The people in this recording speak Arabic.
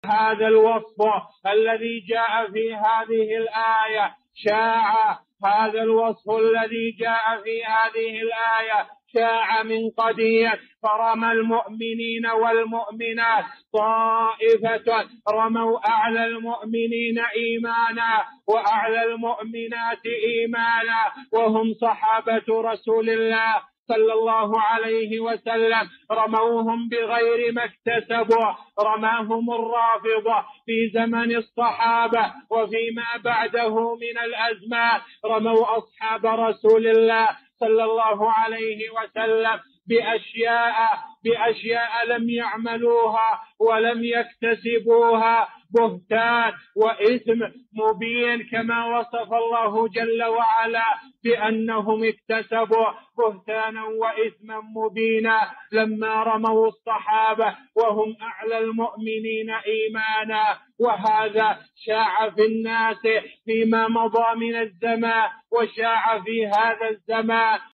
هذا الوصف الذي جاء في هذه الآية، شاع هذا الوصف الذي جاء في هذه الآية شاع من قديم، فرمى المؤمنين والمؤمنات طائفة رموا أعلى المؤمنين إيمانا وأعلى المؤمنات إيمانا، وهم صحابة رسول الله صلى الله عليه وسلم، رموهم بغير ما اكتسبوا، رماهم الرافضة في زمن الصحابة وفيما بعده من الأزمان، رموا أصحاب رسول الله صلى الله عليه وسلم بأشياء لم يعملوها ولم يكتسبوها، بهتان وإثم مبين، كما وصف الله جل وعلا بأنهم اكتسبوا بهتانا وإثما مبينا لما رموا الصحابة وهم أعلى المؤمنين إيمانا. وهذا شاع في الناس فيما مضى من الزمان وشاع في هذا الزمان.